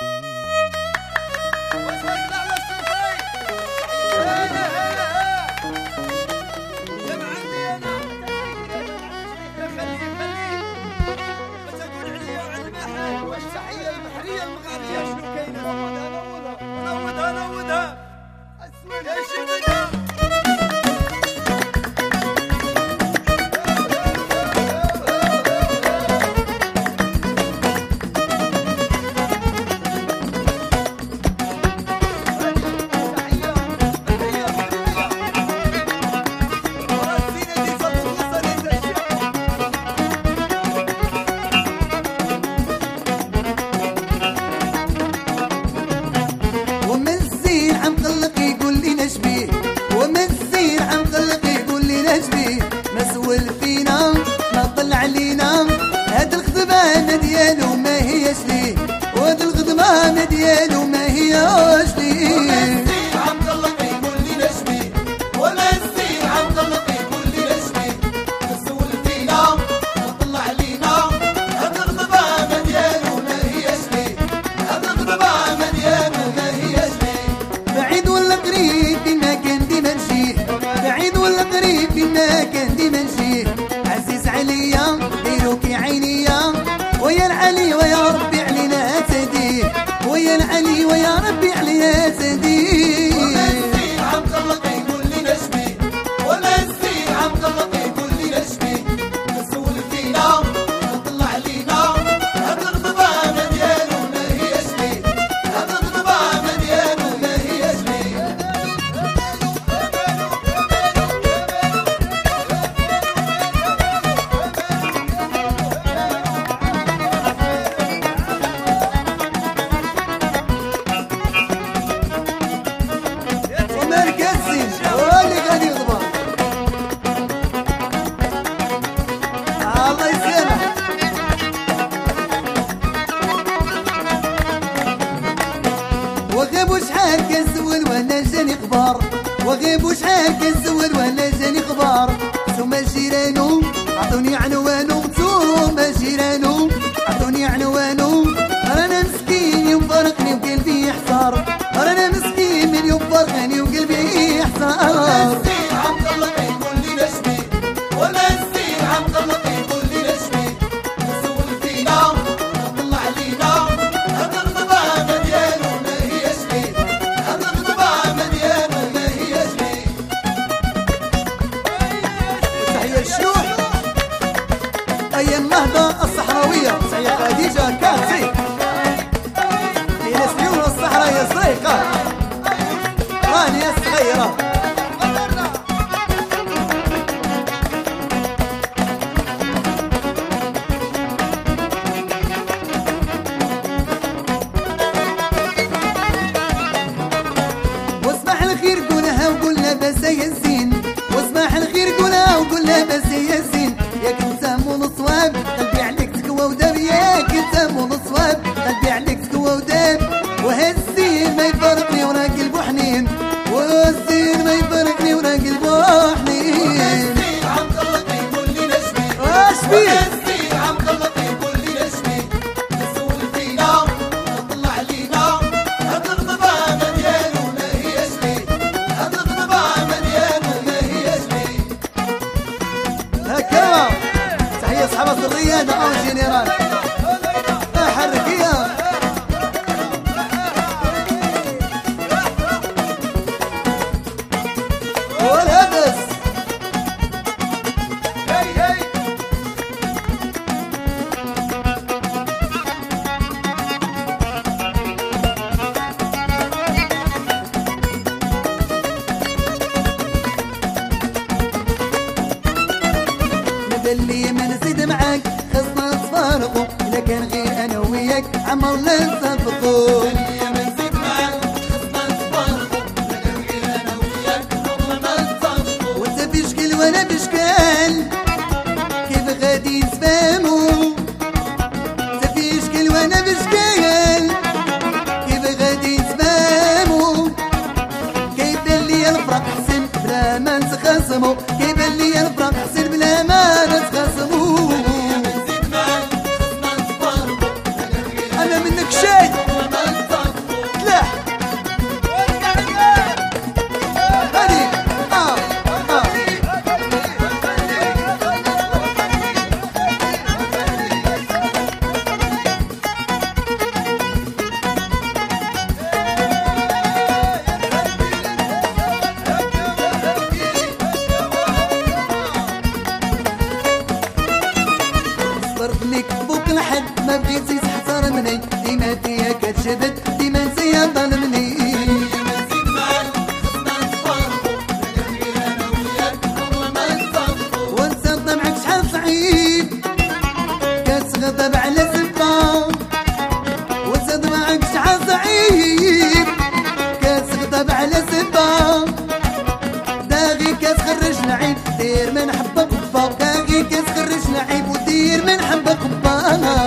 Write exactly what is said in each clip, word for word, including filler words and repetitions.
مسؤول فينا ما طلع علينا. هاد الخدمة ديالو ما هياش ليه، وهاد الخدمة ديالو ما هياش ليه. ومسي عبد الله كيقول لي نشبي، ومسي عبد الله كيقول لي نشبي. مسؤول فينا ما طلع علينا. هاد الخدمة ديالو ما هياش ليه، هاد الخدمة ديالو ما هياش ليه. بعيد ولا قريب فيما كان ديما نمشي، بعيد ولا قريب فيما كان ديما نمشي. عزيز عليا ديروكي عينيا، ويا العلي ويا ربي علينا تهديه، ويا العلي ويا ربي علينا تهديه. ومسي عبد الله كيقول لي نشبي، ومسي عبد الله كيقول لي نشبي. مسؤول فينا ما طلع علينا. هاد الخدمة ديالو ما هياش ليه، هاد الخدمة ديالو ما هياش ليه. وغيب وشحال كنسول وانا جاني خبار، وغيب وشحال كنسول وانا جاني خبار. ثم جيرانو عطوني عنوانو، ثم جيرانو عطوني عنوانو. رانا مسكين وفرقني وقلبي يحصر، رانا مسكين من يوم فرقني وقلبي يحصر. ومسي عبد الله كيقول لي نشبي، ومسي عبد الله كيقول لي نشبي. مسؤول فينا ما طلع علينا. هاد الخدمة ديالو ما هياش ليه، هاد الخدمة ديالو ما هياش ليه. تحية الشيوخ أي النهضة الصحراوية، تحية خديجة كارتي هي سيون الصحراء يا صريقة رانيا صغيرة. وصباح الخير قولها وقول لاباس يا زين، وصباح الخير قولها وقول لاباس يا زين. ياك انت مول الصواب قلبي عليك تكوى وداب، ياك انت مول الصواب قلبي عليك تكوى وداب. وهالزين ما يفرقني ورا قلبو حنين، وهالزين ما يفرقني ورا قلبو حنين. ومسي عبد الله كيقول لي نشبي، واش بيه ومسي عبد الله كيقول لي نشبي. مسؤول فينا ما طلع علينا. هاد الخدمة ديالو ما هياش ليه، هاد الخدمة ديالو ما هياش ليه. هكا تحية صحابة الريادة أو جنرال حركية. ولا بس مدلي ما نزيد معاك خصنا نتفارقوا، إلا كان غير أنا وياك عمر لا نتفقوا. يا من زيد معاك خصنا نتفارقوا، لا كان غير أنا وياك عمرنا ما نتفقوا. وانت بشكل وانا بشكال كيف غادي نتفاهموا؟ انت بشكل وانا بشكال كيف غادي نتفاهموا؟ كيبان لي الفرق حسن بلا ما نتخاصموا، كيبان لي الفرق حسن بلا ما نتخاصموا. يا من زيد معاك خصنا نتفارقوا، لا كان غير انا منك شي عمرنا ما ما فيها كتشبت ديما نسيا ظلمني وانسى طمعك شحال صعيب كتغضب على سبا وانسى طمعك شحال صعيب كتغضب على سبا داغي كتخرج لعيب دير من حبة قبا داغي كتخرج لعيب ودير من حبة قبا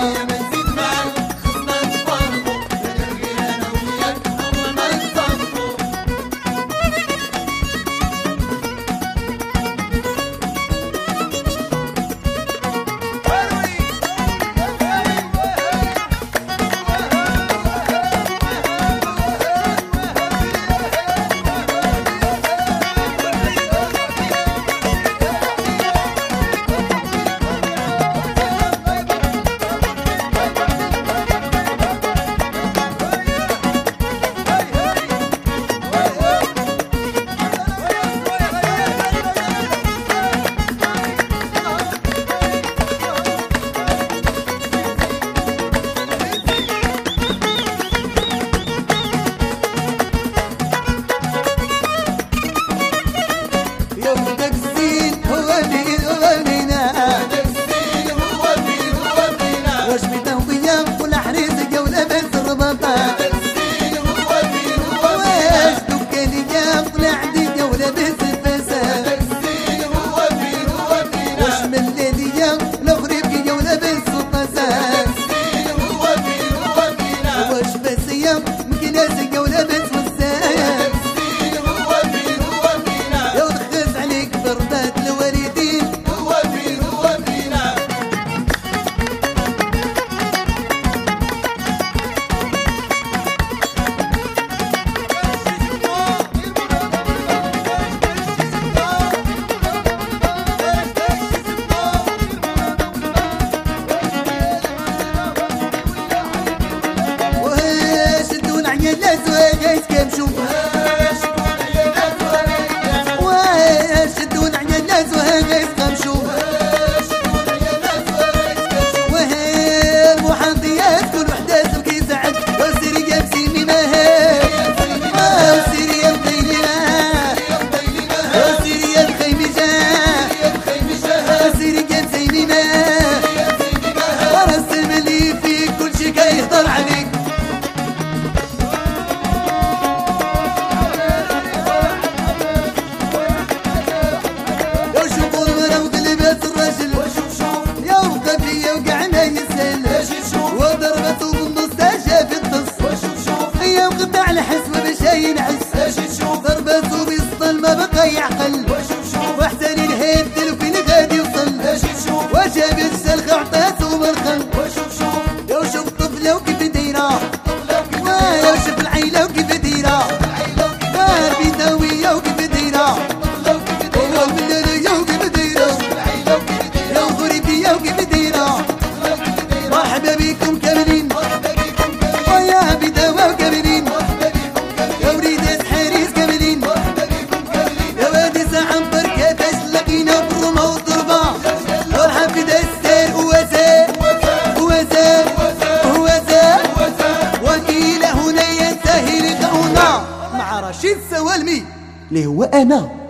يعقل واحسن الهيب تلفين غادي يوصل وجاب السلخ عطاتو مرخل يا وشوف طفله وكيف دايره يا وشوف العيله وكيف دايره البيضاويه وكيف دايره والبلاليه وكيف دايره يا الغريبيه وكيف دايره مرحبا بكم كاملين ويا بيضاوه وكاملين يا وليد حارس كاملين يا وادي زعنبر كيفاش لقينا بالرمى والضربه والحفيد السير وزاد وزاد وزاد والى هنا ينتهي لقاؤنا مع رشيد سوالمي اللي هو انا.